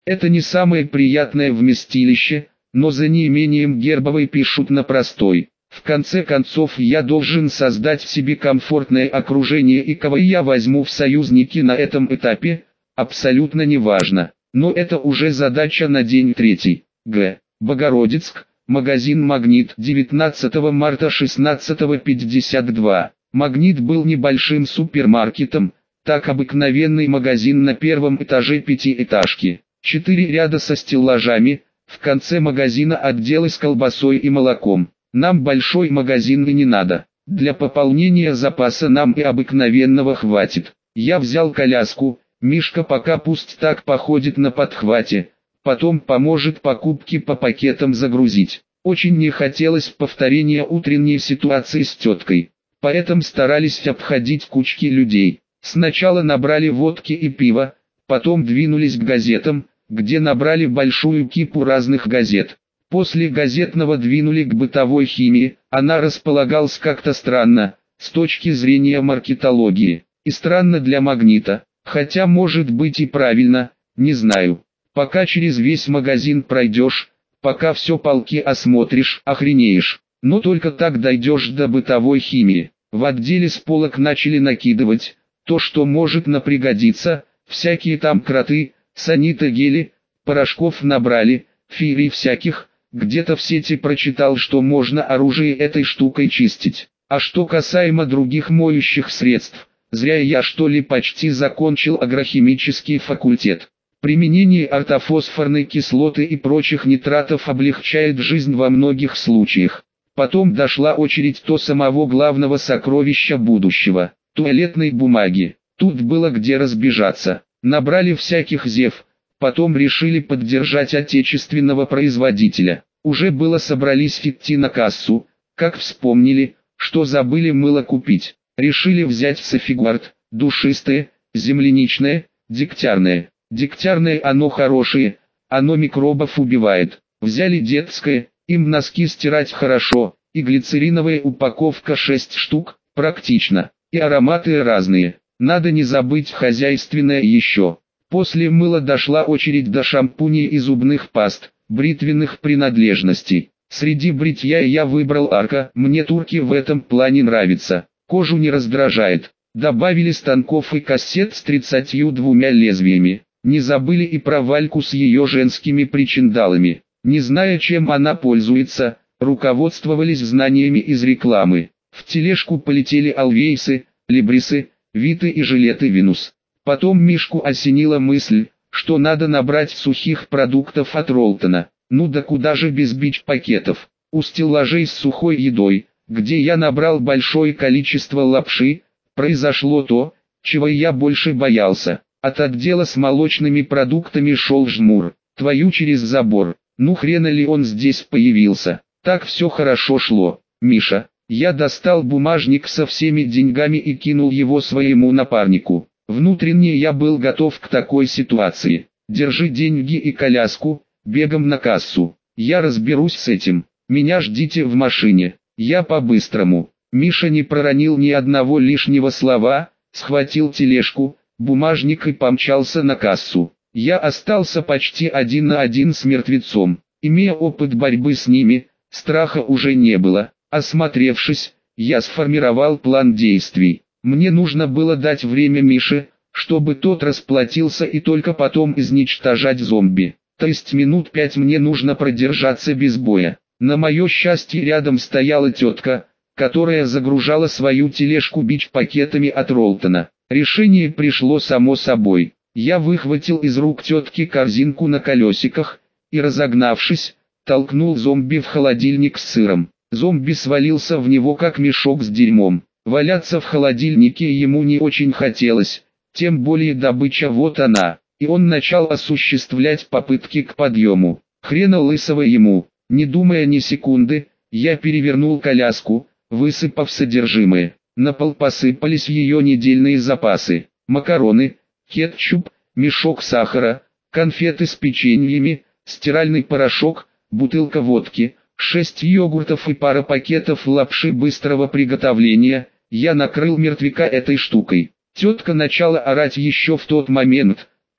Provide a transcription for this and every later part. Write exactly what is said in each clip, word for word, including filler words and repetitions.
Это не самое приятное вместилище, но за неимением гербовой пишут на простой. В конце концов я должен создать себе комфортное окружение, и кого я возьму в союзники на этом этапе, абсолютно неважно. Но это уже задача на день третий. Г. Богородицк, магазин «Магнит», девятнадцатого марта шестнадцать пятьдесят два. «Магнит» был небольшим супермаркетом, так обыкновенный магазин на первом этаже пятиэтажки. Четыре ряда со стеллажами, в конце магазина отделы с колбасой и молоком. Нам большой магазин и не надо. Для пополнения запаса нам и обыкновенного хватит. Я взял коляску, Мишка пока пусть так походит на подхвате, потом поможет покупки по пакетам загрузить. Очень не хотелось повторения утренней ситуации с теткой, поэтому старались обходить кучки людей. Сначала набрали водки и пива, потом двинулись к газетам, где набрали большую кипу разных газет. После газетного двинули к бытовой химии, она располагалась как-то странно, с точки зрения маркетологии, и странно для «Магнита», хотя может быть и правильно, не знаю. Пока через весь магазин пройдешь, пока все полки осмотришь, охренеешь, но только так дойдешь до бытовой химии. В отделе с полок начали накидывать, то что может напригодиться, всякие там кроты, санитогели, порошков набрали, фирий всяких. Где-то в сети прочитал, что можно оружие этой штукой чистить. А что касаемо других моющих средств, зря я что ли почти закончил агрохимический факультет. Применение ортофосфорной кислоты и прочих нитратов облегчает жизнь во многих случаях. Потом дошла очередь до самого главного сокровища будущего – туалетной бумаги. Тут было где разбежаться. Набрали всяких зев. Потом решили поддержать отечественного производителя. Уже было собрались идти на кассу, как вспомнили, что забыли мыло купить. Решили взять Софигуард, душистое, земляничное, дегтярное. Дегтярное оно хорошее, оно микробов убивает. Взяли детское, им носки стирать хорошо, и глицериновая упаковка шесть штук, практично. И ароматы разные. Надо не забыть хозяйственное еще. После мыла дошла очередь до шампуней и зубных паст, бритвенных принадлежностей. Среди бритья я выбрал Арка, мне турки в этом плане нравятся, кожу не раздражает. Добавили станков и кассет с тридцатью двумя лезвиями. Не забыли и про Вальку с ее женскими причиндалами. Не зная, чем она пользуется, руководствовались знаниями из рекламы. В тележку полетели алвейсы, либрисы, виты и жилеты Винус. Потом Мишку осенила мысль, что надо набрать сухих продуктов от Ролтона. Ну да куда же без бич-пакетов. У стеллажей с сухой едой, где я набрал большое количество лапши, произошло то, чего я больше боялся. От отдела с молочными продуктами шел жмур. Твою через забор. Ну хрена ли он здесь появился. Так все хорошо шло. Миша, я достал бумажник со всеми деньгами и кинул его своему напарнику. Внутренне я был готов к такой ситуации. Держи деньги и коляску, бегом на кассу. Я разберусь с этим. Меня ждите в машине. Я по-быстрому. Миша не проронил ни одного лишнего слова, схватил тележку, бумажник и помчался на кассу. Я остался почти один на один с мертвецом. Имея опыт борьбы с ними, страха уже не было. Осмотревшись, я сформировал план действий. Мне нужно было дать время Мише, чтобы тот расплатился, и только потом изничтожать зомби. То есть минут пять мне нужно продержаться без боя. На мое счастье рядом стояла тетка, которая загружала свою тележку бич-пакетами от Ролтона. Решение пришло само собой. Я выхватил из рук тетки корзинку на колесиках, и разогнавшись, толкнул зомби в холодильник с сыром. Зомби свалился в него как мешок с дерьмом. Валяться в холодильнике ему не очень хотелось, тем более добыча вот она, и он начал осуществлять попытки к подъему. Хрена лысого ему, не думая ни секунды, я перевернул коляску, высыпав содержимое. На пол посыпались ее недельные запасы: макароны, кетчуп, мешок сахара, конфеты с печеньями, стиральный порошок, бутылка водки, шесть йогуртов и пара пакетов лапши быстрого приготовления. Я накрыл мертвяка этой штукой. Тетка начала орать еще в тот момент,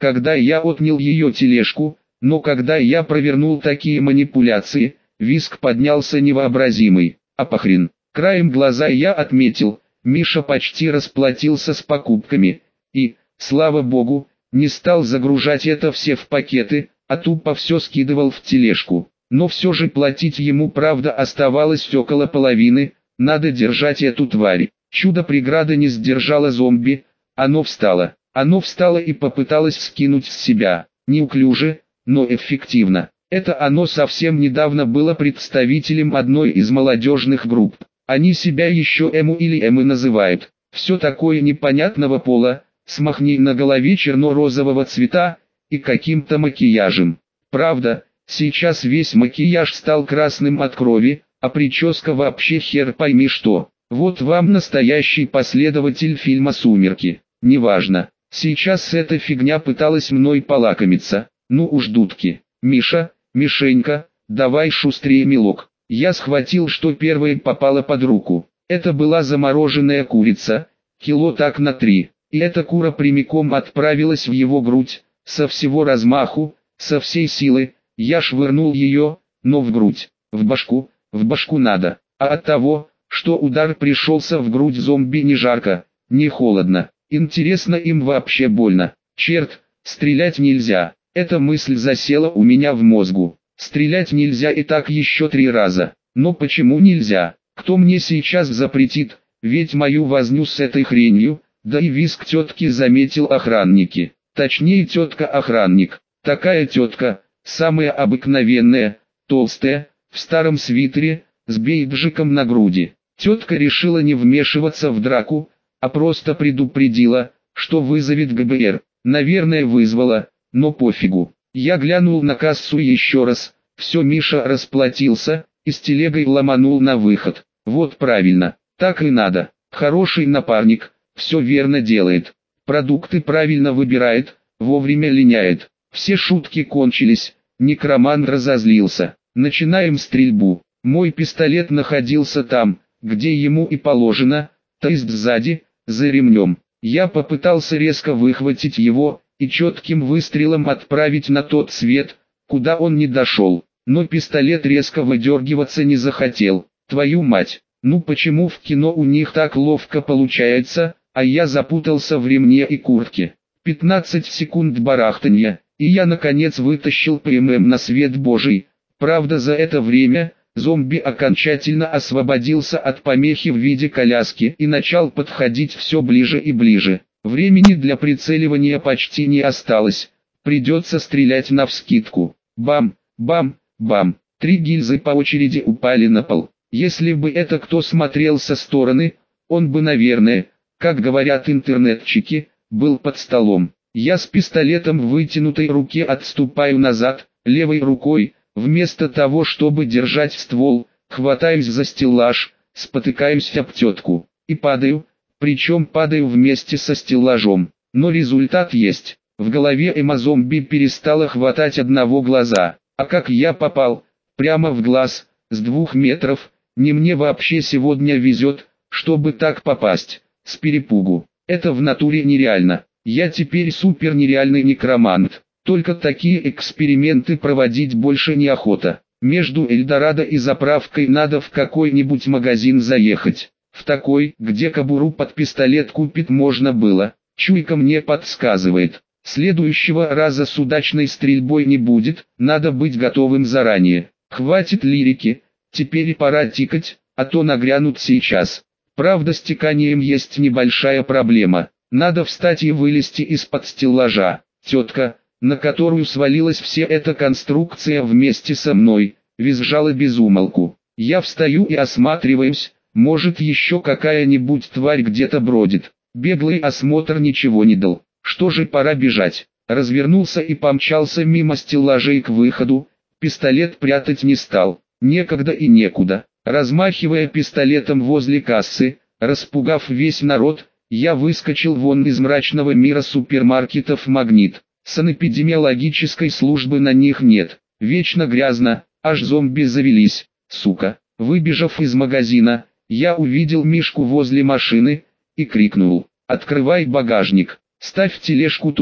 когда я отнял ее тележку, но когда я провернул такие манипуляции, визг поднялся невообразимый. А похрен. Краем глаза я отметил, Миша почти расплатился с покупками, и, слава богу, не стал загружать это все в пакеты, а тупо все скидывал в тележку. Но все же платить ему правда оставалось около половины, надо держать эту тварь. Чудо-преграда не сдержала зомби, оно встало. Оно встало и попыталось скинуть с себя, неуклюже, но эффективно. Это оно совсем недавно было представителем одной из молодежных групп. Они себя еще Эму или Эмы называют. Все такое непонятного пола, с махней на голове черно-розового цвета и каким-то макияжем. Правда, сейчас весь макияж стал красным от крови, а прическа вообще хер пойми что. Вот вам настоящий последователь фильма «Сумерки». Неважно, сейчас эта фигня пыталась мной полакомиться. Ну уж дудки. Миша, Мишенька, давай шустрее, милок. Я схватил, что первое попало под руку. Это была замороженная курица, кило так на три. И эта кура прямиком отправилась в его грудь, со всего размаху, со всей силы. Я швырнул ее, но в грудь, в башку, в башку надо. А от того, что удар пришелся в грудь зомби, не жарко, не холодно. Интересно, им вообще больно? Черт, стрелять нельзя. Эта мысль засела у меня в мозгу. Стрелять нельзя и так еще три раза. Но почему нельзя? Кто мне сейчас запретит? Ведь мою возню с этой хренью, да и визг тетки заметил охранники. Точнее, тетка-охранник. Такая тетка, самая обыкновенная, толстая, в старом свитере, с бейджиком на груди. Тетка решила не вмешиваться в драку, а просто предупредила, что вызовет ГБР. Наверное, вызвала, но пофигу. Я глянул на кассу еще раз. Все, Миша расплатился и с телегой ломанул на выход. Вот правильно, так и надо. Хороший напарник, все верно делает. Продукты правильно выбирает, вовремя линяет. Все шутки кончились, некроман разозлился. Начинаем стрельбу. Мой пистолет находился там, где ему и положено, то есть сзади, за ремнем. Я попытался резко выхватить его и четким выстрелом отправить на тот свет, куда он не дошел. Но пистолет резко выдергиваться не захотел. Твою мать, ну почему в кино у них так ловко получается, а я запутался в ремне и куртке. пятнадцать секунд барахтанья, и я наконец вытащил ПММ на свет божий. Правда, за это время зомби окончательно освободился от помехи в виде коляски и начал подходить все ближе и ближе. Времени для прицеливания почти не осталось, придется стрелять навскидку. Бам, бам, бам, три гильзы по очереди упали на пол. Если бы это кто смотрел со стороны, он бы, наверное, как говорят интернетчики, был под столом. Я с пистолетом в вытянутой руке отступаю назад, левой рукой, вместо того чтобы держать ствол, хватаюсь за стеллаж, спотыкаюсь об тетку, и падаю, причем падаю вместе со стеллажом. Но результат есть. В голове эмо-зомби перестало хватать одного глаза. А как я попал? Прямо в глаз, с двух метров. Не мне вообще сегодня везет, чтобы так попасть, с перепугу. Это в натуре нереально. Я теперь супер нереальный некромант. Только такие эксперименты проводить больше неохота. Между Эльдорадо и заправкой надо в какой-нибудь магазин заехать. В такой, где кобуру под пистолет купить можно было. Чуйка мне подсказывает. Следующего раза с удачной стрельбой не будет, надо быть готовым заранее. Хватит лирики, теперь пора тикать, а то нагрянут сейчас. Правда, с тиканием есть небольшая проблема. Надо встать и вылезти из-под стеллажа. Тетка, на которую свалилась вся эта конструкция вместе со мной, визжала без умолку. Я встаю и осматриваюсь, может еще какая-нибудь тварь где-то бродит. Беглый осмотр ничего не дал. Что же, пора бежать. Развернулся и помчался мимо стеллажей к выходу. Пистолет прятать не стал. Некогда и некуда. Размахивая пистолетом возле кассы, распугав весь народ, я выскочил вон из мрачного мира супермаркетов «Магнит». Санэпидемиологической службы на них нет. Вечно грязно, аж зомби завелись, сука. Выбежав из магазина, я увидел Мишку возле машины и крикнул: «Открывай багажник, ставь тележку туда».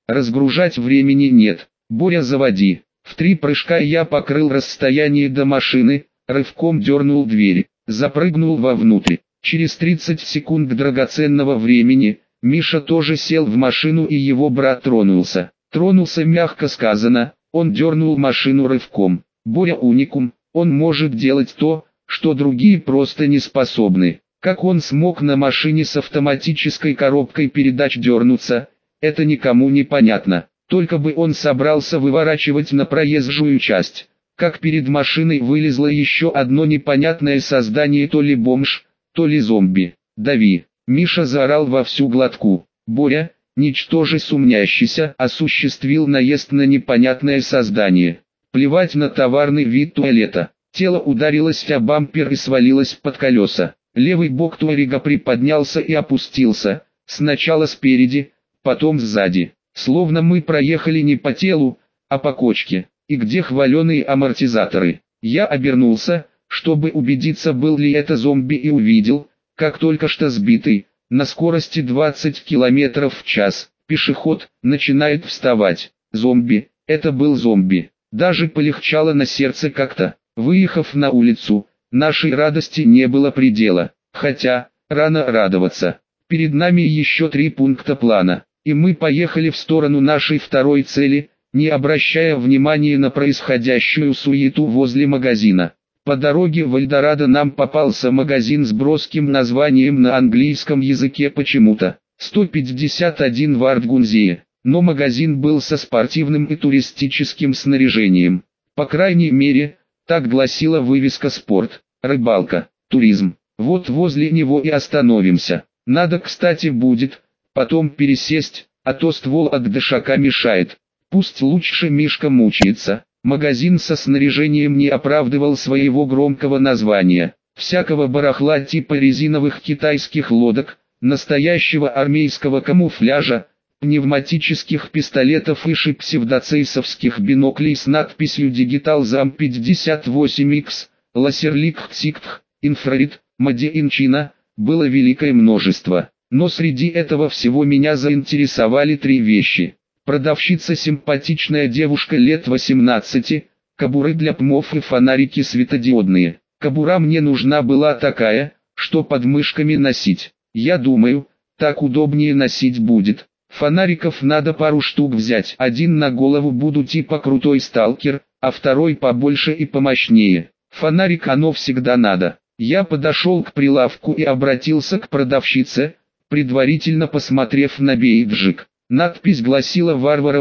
Разгружать времени нет. Боря, заводи. В три прыжка я покрыл расстояние до машины, рывком дернул дверь, запрыгнул вовнутрь. Через тридцать секунд драгоценного времени, Миша тоже сел в машину и его брат тронулся. Тронулся мягко сказано, он дернул машину рывком. Боря уникум, он может делать то, что другие просто не способны. Как он смог на машине с автоматической коробкой передач дернуться, это никому не понятно. Только бы он собрался выворачивать на проезжую часть. Как перед машиной вылезло еще одно непонятное создание, то ли бомж, то ли зомби. «Дави!» Миша заорал во всю глотку. Боря, ничтоже сумнящийся, осуществил наезд на непонятное создание. Плевать на товарный вид туалета. Тело ударилось о бампер и свалилось под колеса. Левый бок туарега приподнялся и опустился, сначала спереди, потом сзади. Словно мы проехали не по телу, а по кочке. И где хваленые амортизаторы? Я обернулся, чтобы убедиться, был ли это зомби, и увидел, как только что сбитый, на скорости двадцать километров в час, пешеход, начинает вставать. Зомби, это был зомби. Даже полегчало на сердце как-то. Выехав на улицу, нашей радости не было предела. Хотя, рано радоваться. Перед нами еще три пункта плана. И мы поехали в сторону нашей второй цели, не обращая внимания на происходящую суету возле магазина. По дороге в Эльдорадо нам попался магазин с броским названием на английском языке почему-то. сто пятьдесят один в Артгунзее. Но магазин был со спортивным и туристическим снаряжением. По крайней мере, так гласила вывеска: спорт, рыбалка, туризм. Вот возле него и остановимся. Надо, кстати, будет потом пересесть, а то ствол от дышака мешает. Пусть лучше Мишка мучается. Магазин со снаряжением не оправдывал своего громкого названия. Всякого барахла типа резиновых китайских лодок, настоящего армейского камуфляжа, пневматических пистолетов и псевдоцейсовских биноклей с надписью «Digital зам пятьдесят восемь икс», «Ласерлик Ксиктх», «Инфраред», «Маде ин Чина» было великое множество. Но среди этого всего меня заинтересовали три вещи. Продавщица, симпатичная девушка лет восемнадцати, кобуры для пмов и фонарики светодиодные. Кобура мне нужна была такая, что под мышками носить. Я думаю, так удобнее носить будет. Фонариков надо пару штук взять. Один на голову буду типа крутой сталкер, а второй побольше и помощнее. Фонарик оно всегда надо. Я подошел к прилавку и обратился к продавщице, предварительно посмотрев на бейджик. Надпись гласила: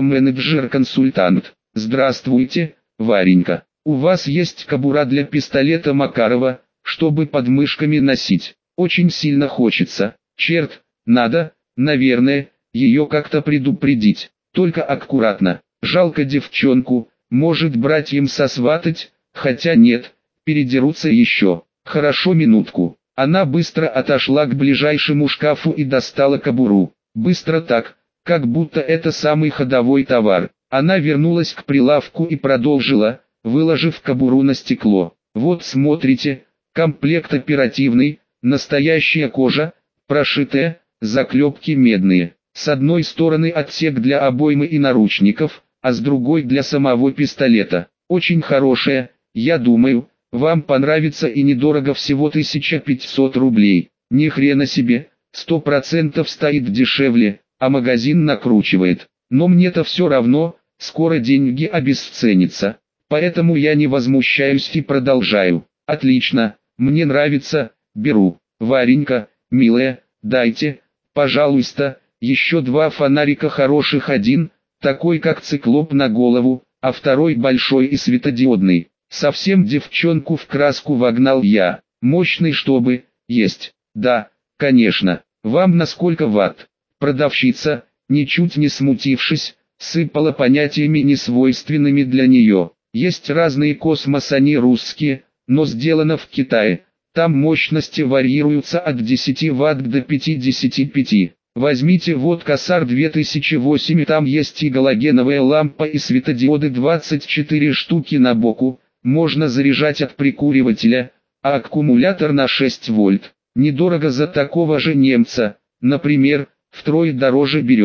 «Варвара-менеджер-консультант». «Здравствуйте, Варенька. У вас есть кобура для пистолета Макарова, чтобы под мышками носить? Очень сильно хочется. Черт, надо, наверное, ее как-то предупредить. Только аккуратно. Жалко девчонку, может братьям сосватать, хотя нет, передерутся еще. Хорошо, минутку». Она быстро отошла к ближайшему шкафу и достала кобуру. Быстро так, как будто это самый ходовой товар. Она вернулась к прилавку и продолжила, выложив кобуру на стекло. «Вот смотрите, комплект оперативный, настоящая кожа, прошитая, заклепки медные. С одной стороны отсек для обоймы и наручников, а с другой для самого пистолета. Очень хорошая, я думаю, вам понравится, и недорого, всего тысяча пятьсот рублей. Ни хрена себе, сто процентов стоит дешевле, а магазин накручивает. Но мне-то все равно, скоро деньги обесценятся. Поэтому я не возмущаюсь и продолжаю. Отлично, мне нравится, беру. Варенька, милая, дайте, пожалуйста, еще два фонарика хороших, один, такой как циклоп на голову, а второй большой и светодиодный. Совсем девчонку в краску вогнал я. Мощный, чтобы, есть. Да, конечно. Вам на сколько ватт? Продавщица, ничуть не смутившись, сыпала понятиями, несвойственными для нее. Есть разные космос, они русские, но сделано в Китае. Там мощности варьируются от десяти ватт до пятидесяти пяти. Возьмите вот Косар две тысячи восемь, там есть и галогеновая лампа, и светодиоды двадцать четыре штуки на боку. Можно заряжать от прикуривателя, а аккумулятор на шесть вольт. Недорого за такого же немца, например, втрое дороже берем.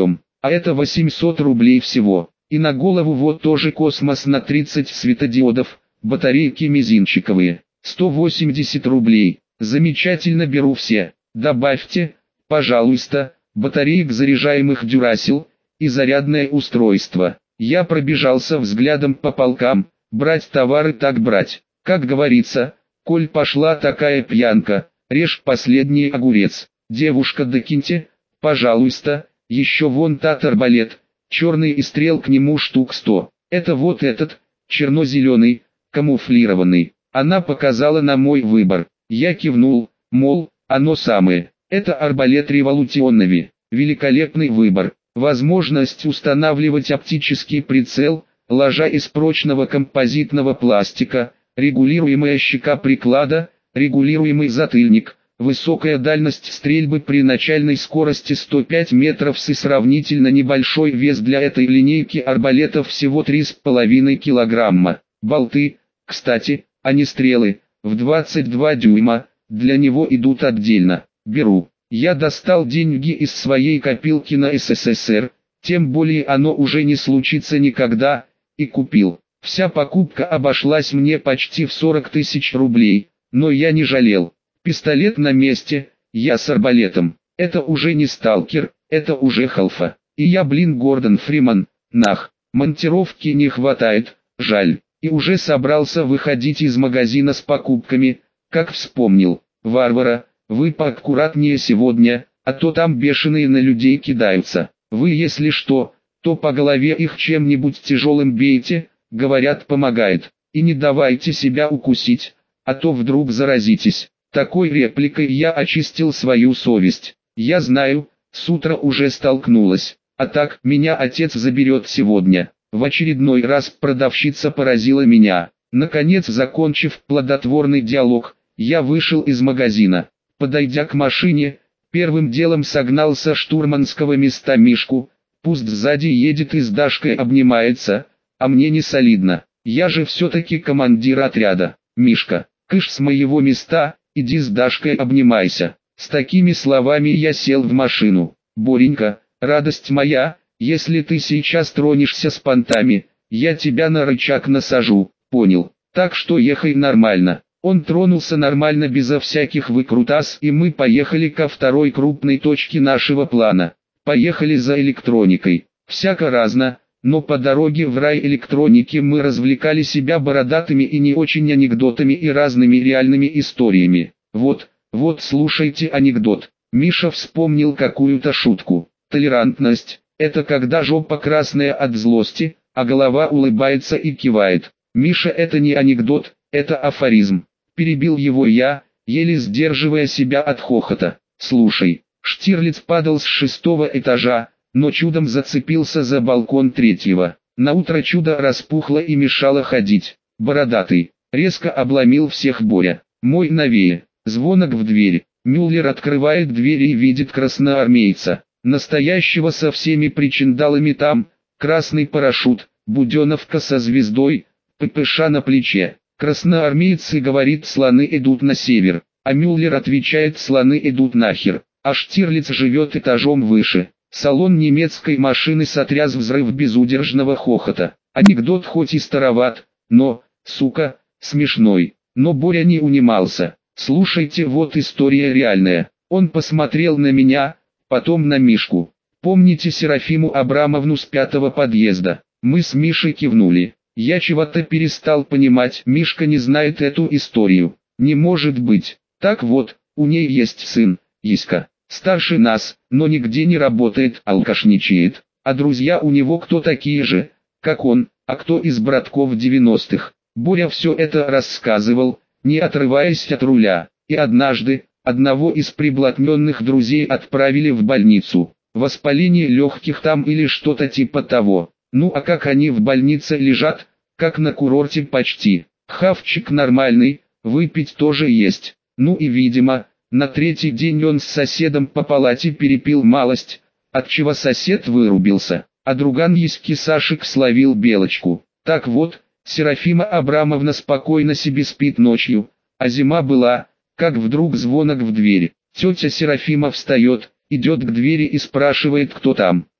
а это восемьсот рублей всего. И на голову вот тоже космос на тридцать светодиодов, батарейки мизинчиковые, сто восемьдесят рублей. Замечательно, беру все. Добавьте, пожалуйста, батареек заряжаемых Duracell и зарядное устройство. Я пробежался взглядом по полкам, брать товары так брать. Как говорится, коль пошла такая пьянка, режь последний огурец. Девушка, докиньте, пожалуйста, еще вон тот арбалет, черный и стрел к нему штук сто. Это вот этот, черно-зеленый, камуфлированный. Она показала на мой выбор. Я кивнул, мол, оно самое. Это арбалет революционный. Великолепный выбор. Возможность устанавливать оптический прицел, ложа из прочного композитного пластика, регулируемая щека приклада, регулируемый затыльник, высокая дальность стрельбы при начальной скорости сто пять метров и сравнительно небольшой вес для этой линейки арбалетов всего три с половиной килограмма. Болты, кстати, а не стрелы, в двадцать два дюйма, для него идут отдельно. Беру. Я достал деньги из своей копилки на СССР, тем более оно уже не случится никогда, и купил. Вся покупка обошлась мне почти в сорок тысяч рублей, но я не жалел. Пистолет на месте, я с арбалетом. Это уже не сталкер, это уже халфа. И я, блин, Гордон Фриман, нах, монтировки не хватает, жаль. И уже собрался выходить из магазина с покупками, как вспомнил. Варвара, вы поаккуратнее сегодня, а то там бешеные на людей кидаются. Вы, если что, то по голове их чем-нибудь тяжелым бейте, говорят, помогает. И не давайте себя укусить, а то вдруг заразитесь. Такой репликой я очистил свою совесть. Я знаю, с утра уже столкнулась. А так, меня отец заберет сегодня. В очередной раз продавщица поразила меня. Наконец, закончив плодотворный диалог, я вышел из магазина. Подойдя к машине, первым делом согнал со штурманского места Мишку. Пусть сзади едет и с Дашкой обнимается, а мне не солидно. Я же все-таки командир отряда. Мишка, кыш с моего места, иди с Дашкой обнимайся. С такими словами я сел в машину. Боренька, радость моя, если ты сейчас тронешься с понтами, я тебя на рычаг насажу, понял? Так что ехай нормально. Он тронулся нормально безо всяких выкрутас, и мы поехали ко второй крупной точке нашего плана. Поехали за электроникой. Всяко разно, но по дороге в рай электроники мы развлекали себя бородатыми и не очень анекдотами и разными реальными историями. Вот, вот слушайте анекдот. Миша вспомнил какую-то шутку. Толерантность – это когда жопа красная от злости, а голова улыбается и кивает. Миша, это не анекдот, это афоризм. Перебил его я, еле сдерживая себя от хохота. Слушай, Штирлиц падал с шестого этажа, но чудом зацепился за балкон третьего. Наутро чудо распухло и мешало ходить. Бородатый, резко обломил всех Боря. Мой новее. Звонок в дверь. Мюллер открывает дверь и видит красноармейца. Настоящего со всеми причиндалами там, красный парашют, буденовка со звездой, ППШ на плече. Красноармеец и говорит, слоны идут на север, а Мюллер отвечает, слоны идут нахер, а Штирлиц живет этажом выше. Салон немецкой машины сотряс взрыв безудержного хохота. Анекдот хоть и староват, но, сука, смешной. Но Боря не унимался. Слушайте, вот история реальная. Он посмотрел на меня, потом на Мишку. Помните Серафиму Абрамовну с пятого подъезда? Мы с Мишей кивнули. Я чего-то перестал понимать, Мишка не знает эту историю. Не может быть. Так вот, у ней есть сын, Иська, старше нас, но нигде не работает, алкашничает. А друзья у него кто такие же, как он, а кто из братков девяностых. Боря все это рассказывал, не отрываясь от руля. И однажды, одного из приблотненных друзей отправили в больницу. Воспаление легких там или что-то типа того. Ну а как они в больнице лежат, как на курорте почти. Хавчик нормальный, выпить тоже есть. Ну и видимо, на третий день он с соседом по палате перепил малость, отчего сосед вырубился, а друган Еськи Сашик словил белочку. Так вот, Серафима Абрамовна спокойно себе спит ночью, а зима была, как вдруг звонок в дверь. Тетя Серафима встает, идет к двери и спрашивает, кто там.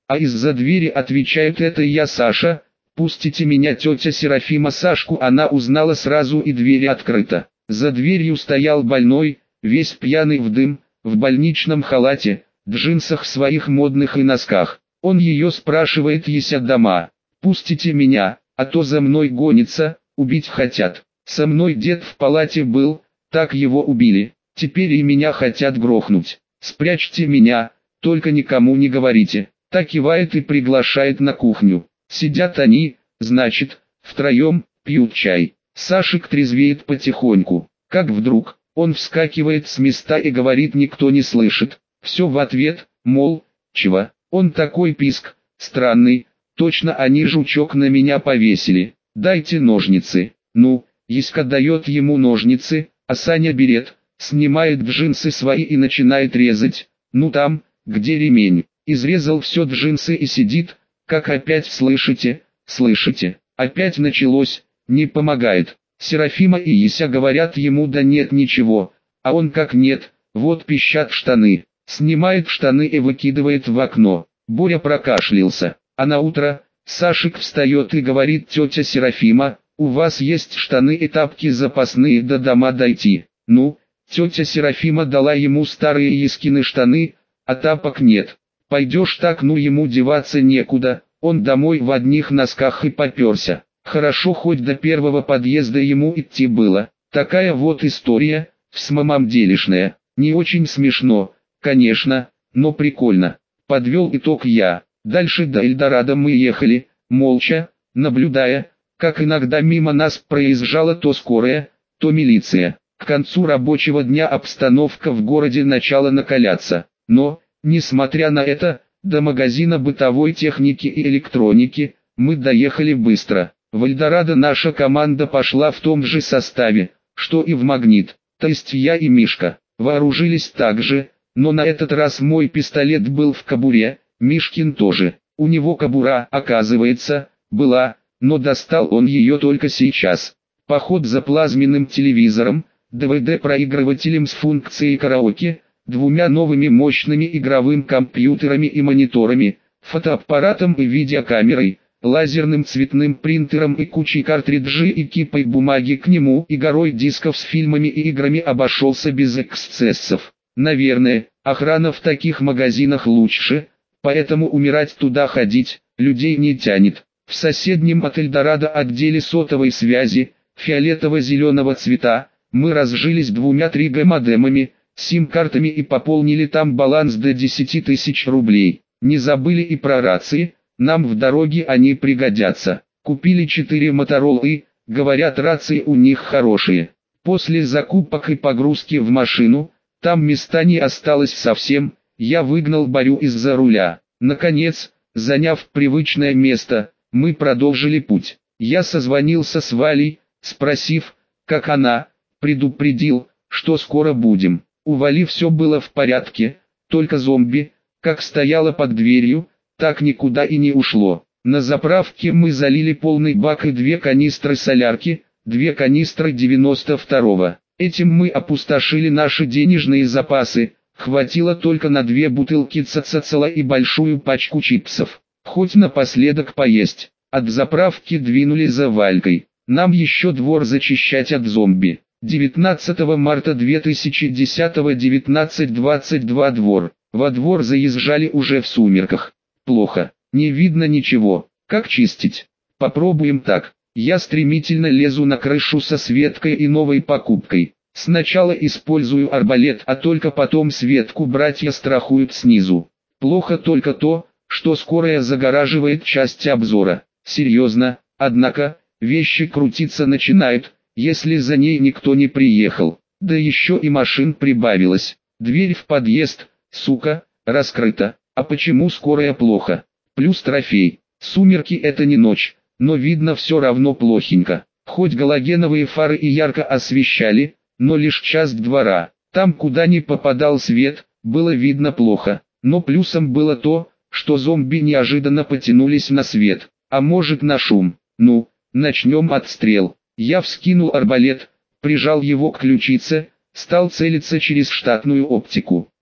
А из-за двери отвечают: это я, Саша, пустите меня, тетя Серафима. Сашку она узнала сразу, и дверь открыта. За дверью стоял больной, весь пьяный в дым, в больничном халате, джинсах своих модных и носках. Он ее спрашивает: еся дома? Пустите меня, а то за мной гонится, убить хотят. Со мной дед в палате был, так его убили, теперь и меня хотят грохнуть. Спрячьте меня, только никому не говорите. Так кивает и приглашает на кухню. Сидят они, значит, втроем, пьют чай. Сашик трезвеет потихоньку. Как вдруг, он вскакивает с места и говорит: никто не слышит. Все в ответ, мол, чего? Он такой писк, странный, точно они жучок на меня повесили. Дайте ножницы. Ну, Еська дает ему ножницы, а Саня берет, снимает джинсы свои и начинает резать. Ну там, где ремень. Изрезал все джинсы и сидит, как опять слышите, слышите, опять началось, не помогает. Серафима и Еся говорят ему: да нет ничего, а он как нет, вот пищат штаны. Снимает штаны и выкидывает в окно. Боря прокашлялся, а на утро Сашик встает и говорит: тетя Серафима, у вас есть штаны и тапки запасные до дома дойти? Ну, тетя Серафима дала ему старые Ескины штаны, а тапок нет. Пойдешь так, ну ему деваться некуда, он домой в одних носках и поперся. Хорошо, хоть до первого подъезда ему идти было. Такая вот история, в самом делешная. Не очень смешно, конечно, но прикольно. Подвел итог я. Дальше до Эльдорадо мы ехали, молча, наблюдая, как иногда мимо нас проезжала то скорая, то милиция. К концу рабочего дня обстановка в городе начала накаляться. Но, несмотря на это, до магазина бытовой техники и электроники мы доехали быстро. В Эльдорадо наша команда пошла в том же составе, что и в Магнит, то есть я и Мишка. Вооружились так же, но на этот раз мой пистолет был в кобуре, Мишкин тоже. У него кобура, оказывается, была, но достал он ее только сейчас. Поход за плазменным телевизором, дэ вэ дэ-проигрывателем с функцией караоке, двумя новыми мощными игровым компьютерами и мониторами, фотоаппаратом и видеокамерой, лазерным цветным принтером и кучей картриджей и кипой бумаги к нему и горой дисков с фильмами и играми обошелся без эксцессов. Наверное, охрана в таких магазинах лучше, поэтому умирать туда ходить, людей не тянет. В соседнем от Эльдорадо отделе сотовой связи, фиолетово-зеленого цвета, мы разжились двумя три джи модемами, сим-картами и пополнили там баланс до десяти тысяч рублей. Не забыли и про рации, нам в дороге они пригодятся. Купили четыре Моторолы, говорят, рации у них хорошие. После закупок и погрузки в машину, там места не осталось совсем, я выгнал Борю из-за руля. Наконец, заняв привычное место, мы продолжили путь. Я созвонился с Валей, спросив, как она, предупредил, что скоро будем. У Вали все было в порядке, только зомби, как стояло под дверью, так никуда и не ушло. На заправке мы залили полный бак и две канистры солярки, две канистры девяносто второго. Этим мы опустошили наши денежные запасы, хватило только на две бутылки цацацала и большую пачку чипсов. Хоть напоследок поесть. От заправки двинули за Валькой. Нам еще двор зачищать от зомби. девятнадцатого марта две тысячи десятого девятнадцать двадцать два двор. Во двор заезжали уже в сумерках. Плохо, не видно ничего. Как чистить? Попробуем так. Я стремительно лезу на крышу со Светкой и новой покупкой. Сначала использую арбалет, а только потом Светку братья страхуют снизу. Плохо только то, что скорая загораживает часть обзора. Серьезно, однако, вещи крутиться начинают, если за ней никто не приехал. Да еще и машин прибавилось. Дверь в подъезд, сука, раскрыта. А почему скорая плохо? Плюс трофей. Сумерки это не ночь, но видно все равно плохенько. Хоть галогеновые фары и ярко освещали, но лишь часть двора. Там, куда не попадал свет, было видно плохо. Но плюсом было то, что зомби неожиданно потянулись на свет, а может на шум. Ну, начнем отстрел. Я вскинул арбалет, прижал его к ключице, стал целиться через штатную оптику.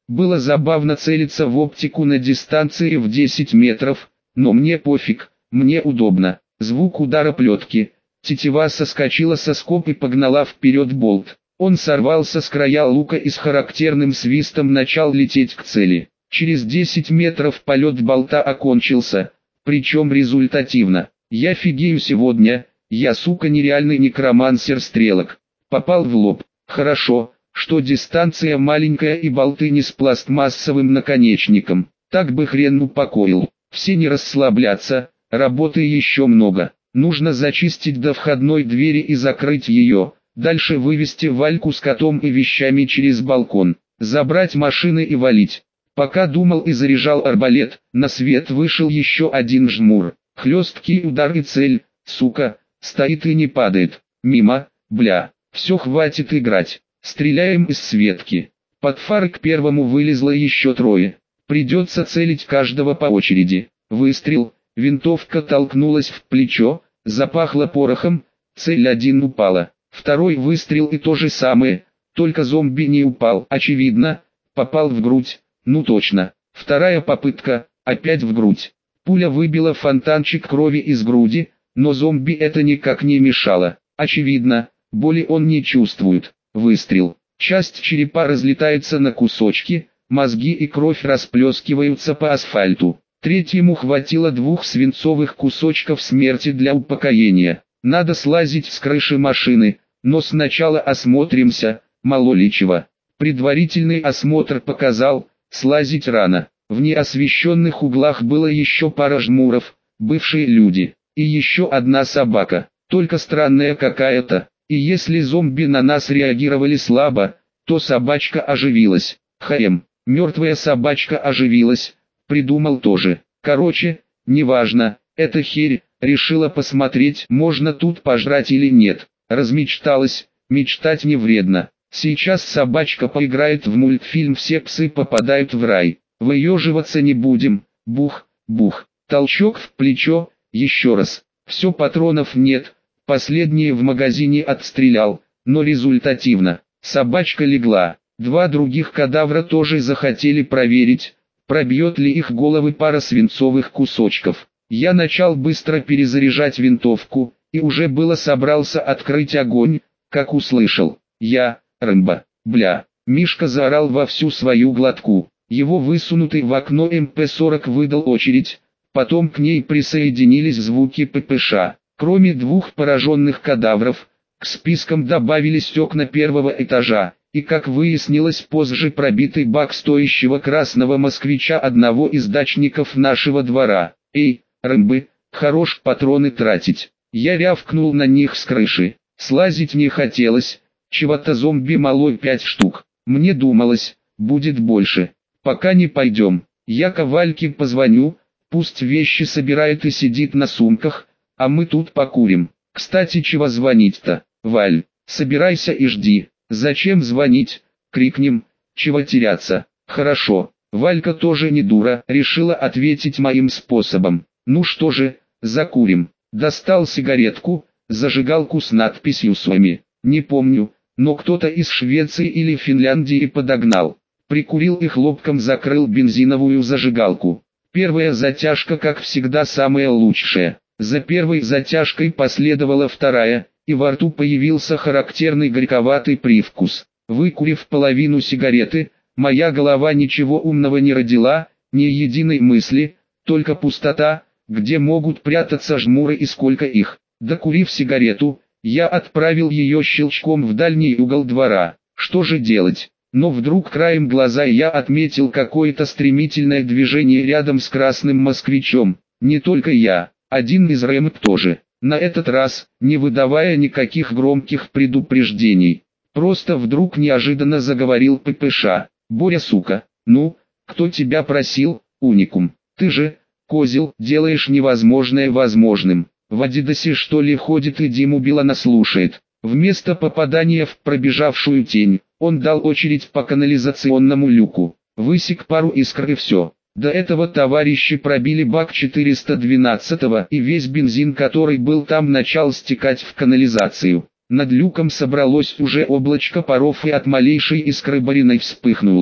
Было забавно целиться в оптику на дистанции в десять метров, но мне пофиг, мне удобно. Звук удара плетки. Тетива соскочила со скоб и погнала вперед болт. Он сорвался с края лука и с характерным свистом начал лететь к цели. Через десять метров полет болта окончился, причем результативно. Я фигею сегодня, я сука нереальный некромансер-стрелок. Попал в лоб. Хорошо, что дистанция маленькая и болты не с пластмассовым наконечником. Так бы хрен упокоил. Все не расслабляться, работы еще много. Нужно зачистить до входной двери и закрыть ее. Дальше вывести Вальку с котом и вещами через балкон. Забрать машины и валить. Пока думал и заряжал арбалет, на свет вышел еще один жмур. Хлесткий удар и цель, сука, стоит и не падает. Мимо, бля, все хватит играть. Стреляем из Светки. Под фары к первому вылезло еще трое. Придется целить каждого по очереди. Выстрел, винтовка толкнулась в плечо, запахло порохом, цель один упала. Второй выстрел и то же самое, только зомби не упал. Очевидно, попал в грудь, ну точно. Вторая попытка, опять в грудь. Пуля выбила фонтанчик крови из груди, но зомби это никак не мешало. Очевидно, боли он не чувствует. Выстрел. Часть черепа разлетается на кусочки, мозги и кровь расплескиваются по асфальту. Третьему хватило двух свинцовых кусочков смерти для упокоения. Надо слазить с крыши машины, но сначала осмотримся, мало ли чего. Предварительный осмотр показал, слазить рано. В неосвещенных углах было еще пара жмуров, бывшие люди, и еще одна собака, только странная какая-то. И если зомби на нас реагировали слабо, то собачка оживилась. Хм, мертвая собачка оживилась, придумал тоже. Короче, неважно, эта херь, решила посмотреть, можно тут пожрать или нет. Размечталась, мечтать не вредно. Сейчас собачка поиграет в мультфильм «Все псы попадают в рай». Выеживаться не будем. Бух, бух. Толчок в плечо, еще раз. Все, патронов нет. Последние в магазине отстрелял, но результативно. Собачка легла. Два других кадавра тоже захотели проверить, пробьет ли их головы пара свинцовых кусочков. Я начал быстро перезаряжать винтовку, и уже было собрался открыть огонь, как услышал. Я, Рэмбо, бля. Мишка заорал во всю свою глотку. Его высунутый в окно эм пэ сорок выдал очередь, потом к ней присоединились звуки пэ пэ ша. Кроме двух пораженных кадавров, к спискам добавились окна первого этажа, и как выяснилось позже пробитый бак стоящего красного москвича одного из дачников нашего двора. Эй, Рэмбы, хорош патроны тратить. Я рявкнул на них с крыши. Слазить не хотелось, чего-то зомби малой пять штук. Мне думалось, будет больше. Пока не пойдем. Я Ковальке позвоню, пусть вещи собирает и сидит на сумках, а мы тут покурим. Кстати, чего звонить-то? Валь, собирайся и жди. Зачем звонить? Крикнем, чего теряться. Хорошо. Валька тоже не дура, решила ответить моим способом. Ну что же, закурим. Достал сигаретку, зажигалку с надписью «Суами». Не помню, но кто-то из Швеции или Финляндии подогнал. Прикурил и хлопком закрыл бензиновую зажигалку. Первая затяжка, как всегда, самая лучшая. За первой затяжкой последовала вторая, и во рту появился характерный горьковатый привкус. Выкурив половину сигареты, моя голова ничего умного не родила, ни единой мысли, только пустота, где могут прятаться жмуры и сколько их. Докурив сигарету, я отправил ее щелчком в дальний угол двора. Что же делать? Но вдруг краем глаза я отметил какое-то стремительное движение рядом с красным москвичом. Не только я. Один из РЭМП тоже. На этот раз, не выдавая никаких громких предупреждений. Просто вдруг неожиданно заговорил пэ пэ ша. «Боря, сука, ну, кто тебя просил, уникум? Ты же, козел, делаешь невозможное возможным. В Адидасе что ли ходит и Диму Билана слушает». Вместо попадания в пробежавшую тень, он дал очередь по канализационному люку. Высек пару искр и все. До этого товарищи пробили бак четыреста двенадцатого, и весь бензин, который был там, начал стекать в канализацию. Над люком собралось уже облачко паров, и от малейшей искры Бориной вспыхнуло.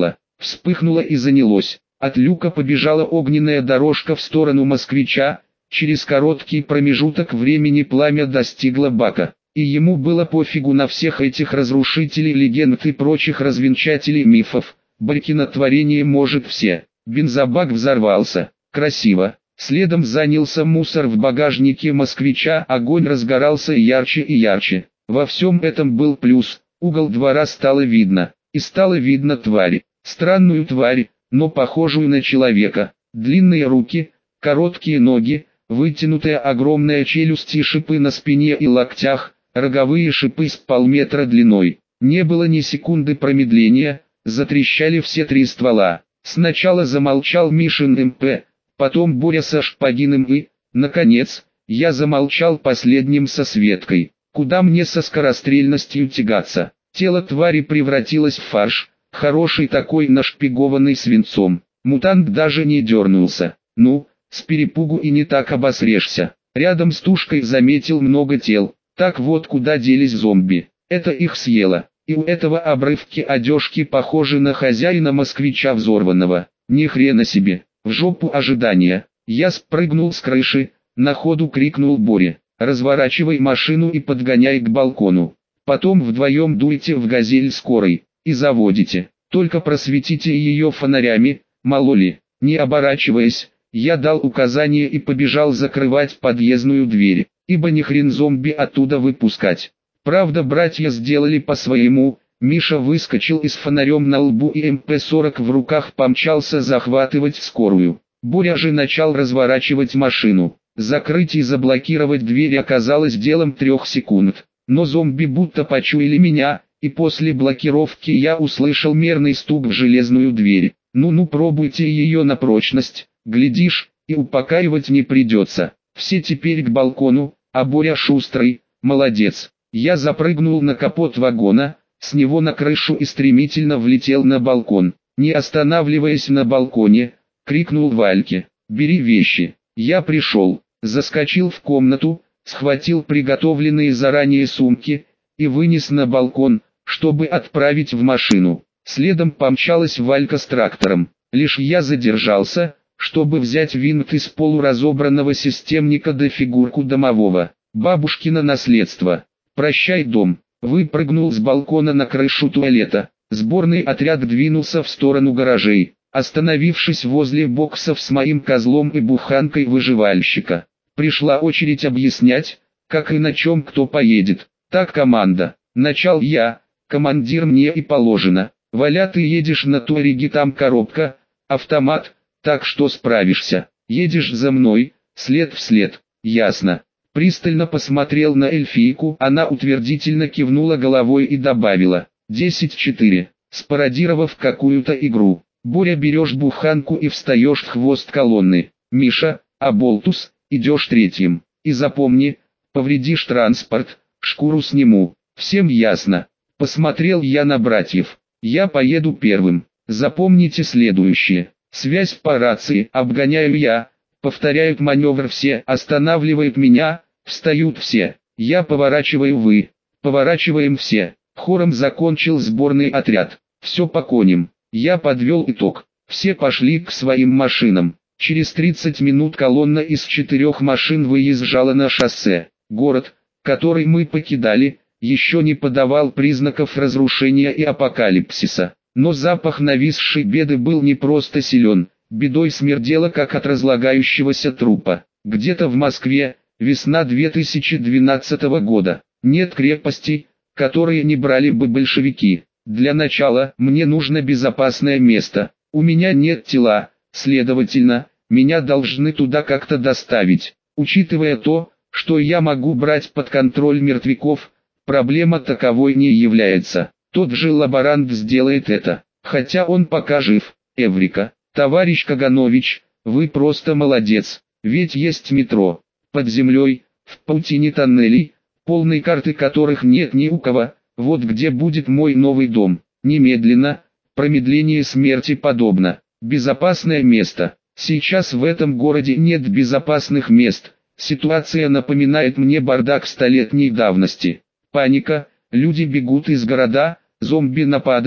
вспыхнуло и занялось. От люка побежала огненная дорожка в сторону москвича, через короткий промежуток времени пламя достигло бака. И ему было пофигу на всех этих разрушителей легенд и прочих развенчателей мифов. Борькино творение может все. Бензобак взорвался. Красиво. Следом занялся мусор в багажнике москвича, огонь разгорался ярче и ярче. Во всем этом был плюс. Угол двора стало видно. И стало видно тварь. Странную тварь, но похожую на человека. Длинные руки, короткие ноги, вытянутая огромная челюсть и шипы на спине и локтях, роговые шипы с полметра длиной. Не было ни секунды промедления, затрещали все три ствола. Сначала замолчал Мишин эм пэ, потом Боря со Шпагиным и, наконец, я замолчал последним со Светкой. Куда мне со скорострельностью тягаться? Тело твари превратилось в фарш, хороший такой нашпигованный свинцом. Мутант даже не дернулся. Ну, с перепугу и не так обосрешься. Рядом с тушкой заметил много тел. Так вот куда делись зомби. Это их съело. И у этого обрывки одежки похожи на хозяина москвича взорванного. Ни хрена себе. В жопу ожидания. Я спрыгнул с крыши, на ходу крикнул Боре: разворачивай машину и подгоняй к балкону. Потом вдвоем дуйте в газель скорой и заводите. Только просветите ее фонарями, мало ли. Не оборачиваясь, я дал указание и побежал закрывать подъездную дверь, ибо ни хрен зомби оттуда выпускать. Правда, братья сделали по-своему. Миша выскочил и с фонарем на лбу и эм пэ сорок в руках помчался захватывать скорую. Боря же начал разворачивать машину. Закрыть и заблокировать дверь оказалось делом трех секунд. Но зомби будто почуяли меня, и после блокировки я услышал мерный стук в железную дверь. Ну-ну, пробуйте ее на прочность, глядишь, и упокаивать не придется. Все теперь к балкону, а Боря шустрый, молодец. Я запрыгнул на капот вагона, с него на крышу и стремительно влетел на балкон. Не останавливаясь на балконе, крикнул Вальке: бери вещи. Я пришел, заскочил в комнату, схватил приготовленные заранее сумки и вынес на балкон, чтобы отправить в машину. Следом помчалась Валька с трактором. Лишь я задержался, чтобы взять винт из полуразобранного системника да фигурку домового. Бабушкино наследство. Прощай, дом. Выпрыгнул с балкона на крышу туалета. Сборный отряд двинулся в сторону гаражей, остановившись возле боксов с моим козлом и буханкой выживальщика. Пришла очередь объяснять, как и на чем кто поедет. Так, команда. Начал я, командир мне и положено. Валя, ты едешь на Туареге, там коробка, автомат, так что справишься. Едешь за мной, след в след. Ясно. Пристально посмотрел на эльфийку, она утвердительно кивнула головой и добавила: десять четыре, спародировав какую-то игру. Боря, берешь буханку и встаешь в хвост колонны. Миша, Аболтус, идешь третьим. И запомни, повредишь транспорт, шкуру сниму. Всем ясно? Посмотрел я на братьев. Я поеду первым. Запомните следующее. Связь по рации, обгоняю я. Повторяют маневр все, останавливают меня, встают все. Я поворачиваю, вы. Поворачиваем все. Хором закончил сборный отряд. Все по коням. Я подвел итог. Все пошли к своим машинам. Через тридцать минут колонна из четырех машин выезжала на шоссе. Город, который мы покидали, еще не подавал признаков разрушения и апокалипсиса. Но запах нависшей беды был не просто силен. Бедой смердело, как от разлагающегося трупа. Где-то в Москве, весна две тысячи двенадцатого года. Нет крепостей, которые не брали бы большевики. Для начала, мне нужно безопасное место. У меня нет тела, следовательно, меня должны туда как-то доставить. Учитывая то, что я могу брать под контроль мертвяков, проблема таковой не является. Тот же лаборант сделает это, хотя он пока жив. Эврика. Товарищ Каганович, вы просто молодец, ведь есть метро, под землей, в паутине тоннелей, полной карты которых нет ни у кого, вот где будет мой новый дом. Немедленно, промедление смерти подобно. Безопасное место. Сейчас в этом городе нет безопасных мест, ситуация напоминает мне бардак столетней давности. Паника, люди бегут из города, зомби нападают,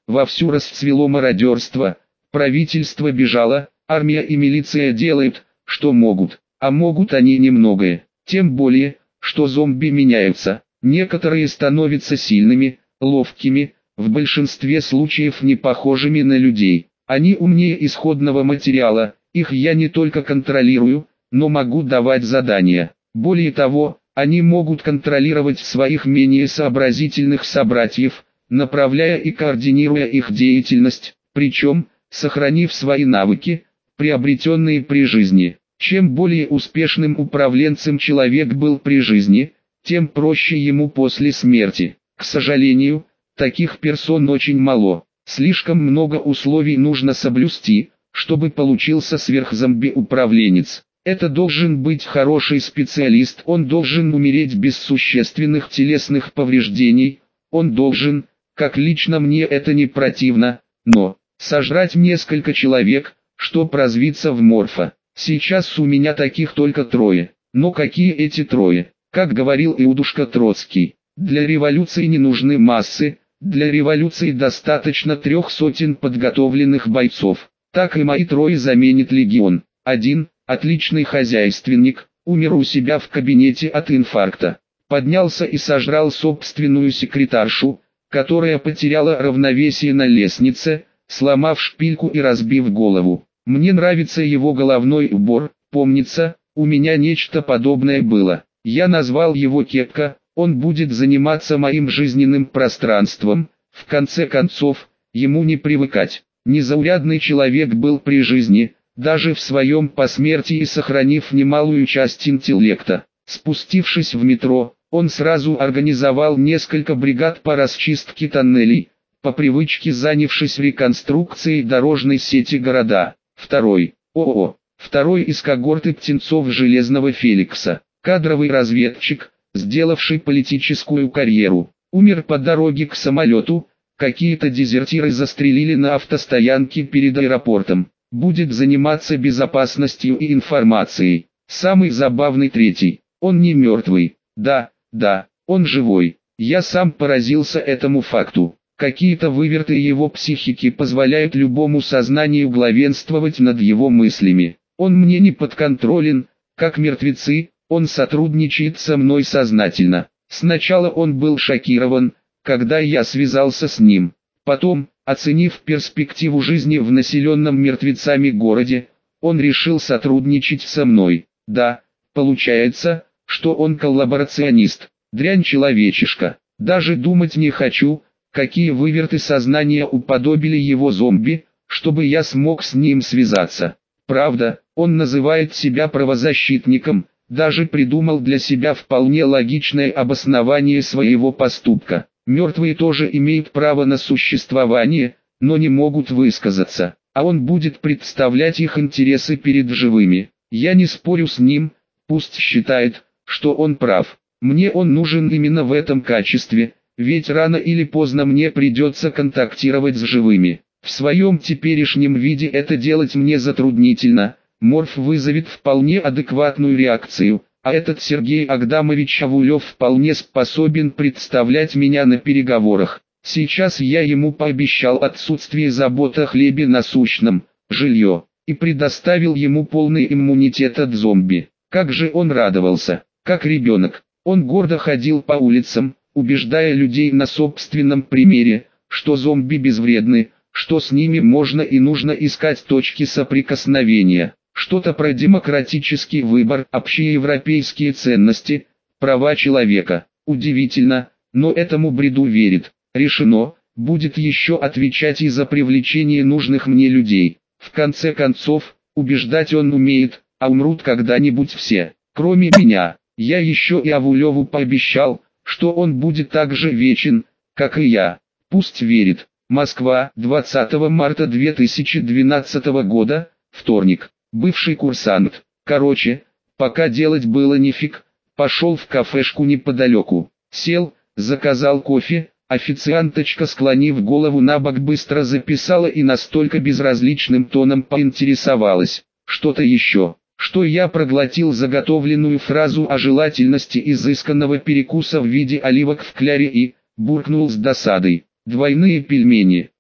вовсю расцвело мародерство, правительство бежало, армия и милиция делают, что могут, а могут они немногое, тем более, что зомби меняются, некоторые становятся сильными, ловкими, в большинстве случаев не похожими на людей, они умнее исходного материала, их я не только контролирую, но могу давать задания, более того, они могут контролировать своих менее сообразительных собратьев, направляя и координируя их деятельность, причем, сохранив свои навыки, приобретенные при жизни. Чем более успешным управленцем человек был при жизни, тем проще ему после смерти. К сожалению, таких персон очень мало. Слишком много условий нужно соблюсти, чтобы получился сверхзомби-управленец. Это должен быть хороший специалист, он должен умереть без существенных телесных повреждений, он должен, как лично мне это не противно, но, сожрать несколько человек, чтоб развиться в морфа. Сейчас у меня таких только трое, но какие эти трое? Как говорил Иудушка Троцкий, для революции не нужны массы, для революции достаточно трех сотен подготовленных бойцов. Так и мои трое заменит легион. Один, отличный хозяйственник, умер у себя в кабинете от инфаркта. Поднялся и сожрал собственную секретаршу, которая потеряла равновесие на лестнице, сломав шпильку и разбив голову. Мне нравится его головной убор, помнится, у меня нечто подобное было. Я назвал его Кепка, он будет заниматься моим жизненным пространством, в конце концов, ему не привыкать. Незаурядный человек был при жизни, даже в своем посмертии сохранив немалую часть интеллекта. Спустившись в метро, он сразу организовал несколько бригад по расчистке тоннелей, по привычке занявшись реконструкцией дорожной сети города. Второй, ООО, второй из когорты птенцов Железного Феликса, кадровый разведчик, сделавший политическую карьеру, умер по дороге к самолету, какие-то дезертиры застрелили на автостоянке перед аэропортом, будет заниматься безопасностью и информацией. Самый забавный третий, он не мертвый, да, да, он живой, я сам поразился этому факту. Какие-то выверты его психики позволяют любому сознанию главенствовать над его мыслями. Он мне не подконтролен, как мертвецы, он сотрудничает со мной сознательно. Сначала он был шокирован, когда я связался с ним. Потом, оценив перспективу жизни в населенном мертвецами городе, он решил сотрудничать со мной. Да, получается, что он коллаборационист, дрянь человечишка. Даже думать не хочу, какие выверты сознания уподобили его зомби, чтобы я смог с ним связаться. Правда, он называет себя правозащитником, даже придумал для себя вполне логичное обоснование своего поступка. Мертвые тоже имеют право на существование, но не могут высказаться, а он будет представлять их интересы перед живыми. Я не спорю с ним, пусть считает, что он прав. Мне он нужен именно в этом качестве. Ведь рано или поздно мне придется контактировать с живыми. В своем теперешнем виде это делать мне затруднительно. Морф вызовет вполне адекватную реакцию, а этот Сергей Агдамович Авулев вполне способен представлять меня на переговорах. Сейчас я ему пообещал отсутствие забот о хлебе насущном, жилье, и предоставил ему полный иммунитет от зомби. Как же он радовался, как ребенок. Он гордо ходил по улицам, убеждая людей на собственном примере, что зомби безвредны, что с ними можно и нужно искать точки соприкосновения, что-то про демократический выбор, общеевропейские ценности, права человека. Удивительно, но этому бреду верит. Решено, будет еще отвечать и за привлечение нужных мне людей. В конце концов, убеждать он умеет, а умрут когда-нибудь все, кроме меня. Я еще и Авулеву пообещал, что он будет так же вечен, как и я. Пусть верит. Москва, двадцатого марта две тысячи двенадцатого года, вторник. Бывший курсант. Короче, пока делать было нифиг, пошел в кафешку неподалеку. Сел, заказал кофе, официанточка, склонив голову набок, быстро записала и настолько безразличным тоном поинтересовалась. Что-то еще. Что я проглотил заготовленную фразу о желательности изысканного перекуса в виде оливок в кляре и буркнул с досадой. Двойные пельмени.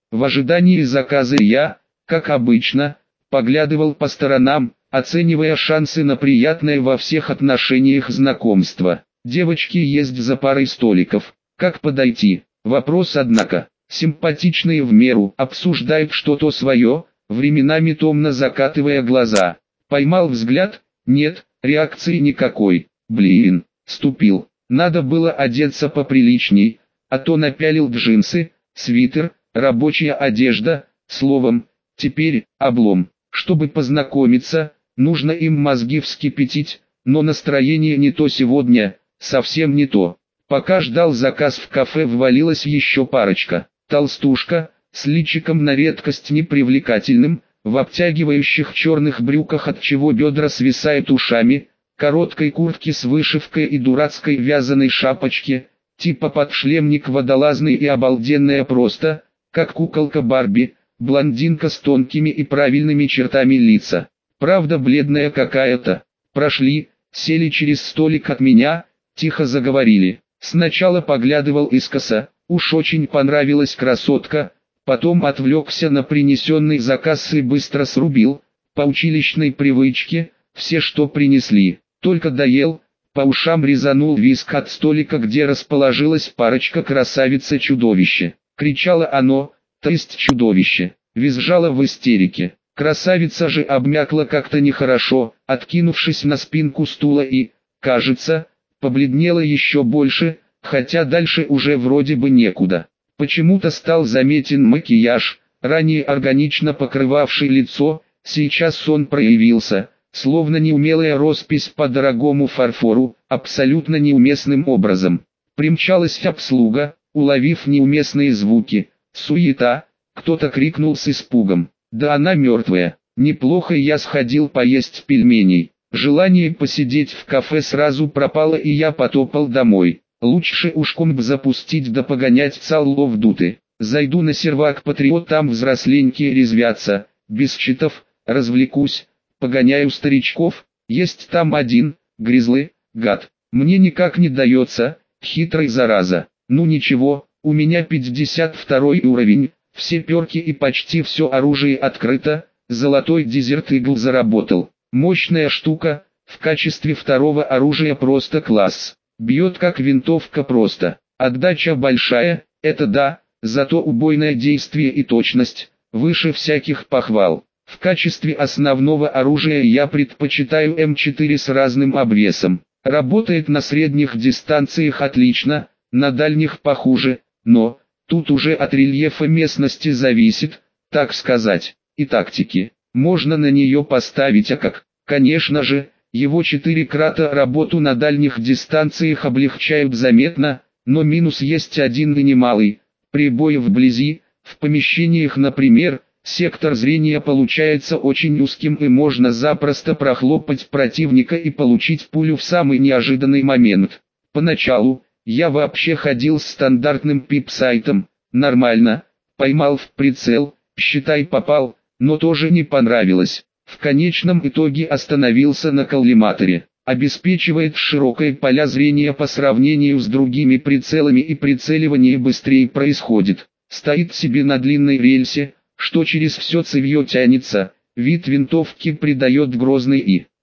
В ожидании заказа я, как обычно, поглядывал по сторонам, оценивая шансы на приятное во всех отношениях знакомство. Девочки есть за парой столиков. Как подойти? Вопрос, однако. Симпатичные в меру обсуждают что-то свое, временами томно закатывая глаза. Поймал взгляд? Нет, реакции никакой. Блин, ступил. Надо было одеться поприличней, а то напялил джинсы, свитер, рабочая одежда, словом, теперь облом. Чтобы познакомиться, нужно им мозги вскипятить, но настроение не то сегодня, совсем не то. Пока ждал заказ в кафе, ввалилась еще парочка. Толстушка, с личиком на редкость непривлекательным, в обтягивающих черных брюках, от чего бедра свисают ушами, короткой куртке с вышивкой и дурацкой вязаной шапочке, типа подшлемник водолазный, и обалденная просто, как куколка Барби, блондинка с тонкими и правильными чертами лица. Правда, бледная какая-то. Прошли, сели через столик от меня, тихо заговорили. Сначала поглядывал искоса, уж очень понравилась красотка, потом отвлекся на принесенный заказ и быстро срубил, по училищной привычке, все, что принесли. Только доел, по ушам резанул визг от столика, где расположилась парочка красавица-чудовище. Кричало оно, то есть чудовище, визжало в истерике. Красавица же обмякла как-то нехорошо, откинувшись на спинку стула, и, кажется, побледнела еще больше, хотя дальше уже вроде бы некуда. Почему-то стал заметен макияж, ранее органично покрывавший лицо, сейчас он проявился, словно неумелая роспись по дорогому фарфору, абсолютно неуместным образом. Примчалась обслуга, уловив неуместные звуки, суета, кто-то крикнул с испугом: «Да она мертвая!» Неплохо я сходил поесть пельменей. Желание посидеть в кафе сразу пропало, и я потопал домой. Лучше уж комп запустить да погонять цалло в дуты. Зайду на сервак Патриот, там взросленькие резвятся, без читов, развлекусь, погоняю старичков. Есть там один, грязлый, гад. Мне никак не дается, хитрый зараза. Ну ничего, у меня пятьдесят второй уровень, все перки и почти все оружие открыто, золотой дезерт игл заработал. Мощная штука, в качестве второго оружия просто класс. Бьет как винтовка просто. Отдача большая, это да, зато убойное действие и точность, выше всяких похвал. В качестве основного оружия я предпочитаю эм четыре с разным обвесом. Работает на средних дистанциях отлично, на дальних похуже, но, тут уже от рельефа местности зависит, так сказать, и тактики. Можно на нее поставить, а как? Конечно же, его четыре крата работу на дальних дистанциях облегчают заметно, но минус есть один и немалый. При бое вблизи, в помещениях, например, сектор зрения получается очень узким, и можно запросто прохлопать противника и получить пулю в самый неожиданный момент. Поначалу, я вообще ходил с стандартным пип-сайтом, нормально, поймал в прицел, считай попал, но тоже не понравилось. В конечном итоге остановился на коллиматоре. Обеспечивает широкое поля зрения по сравнению с другими прицелами, и прицеливание быстрее происходит. Стоит себе на длинной рельсе, что через все цевье тянется, вид винтовки придает грозный и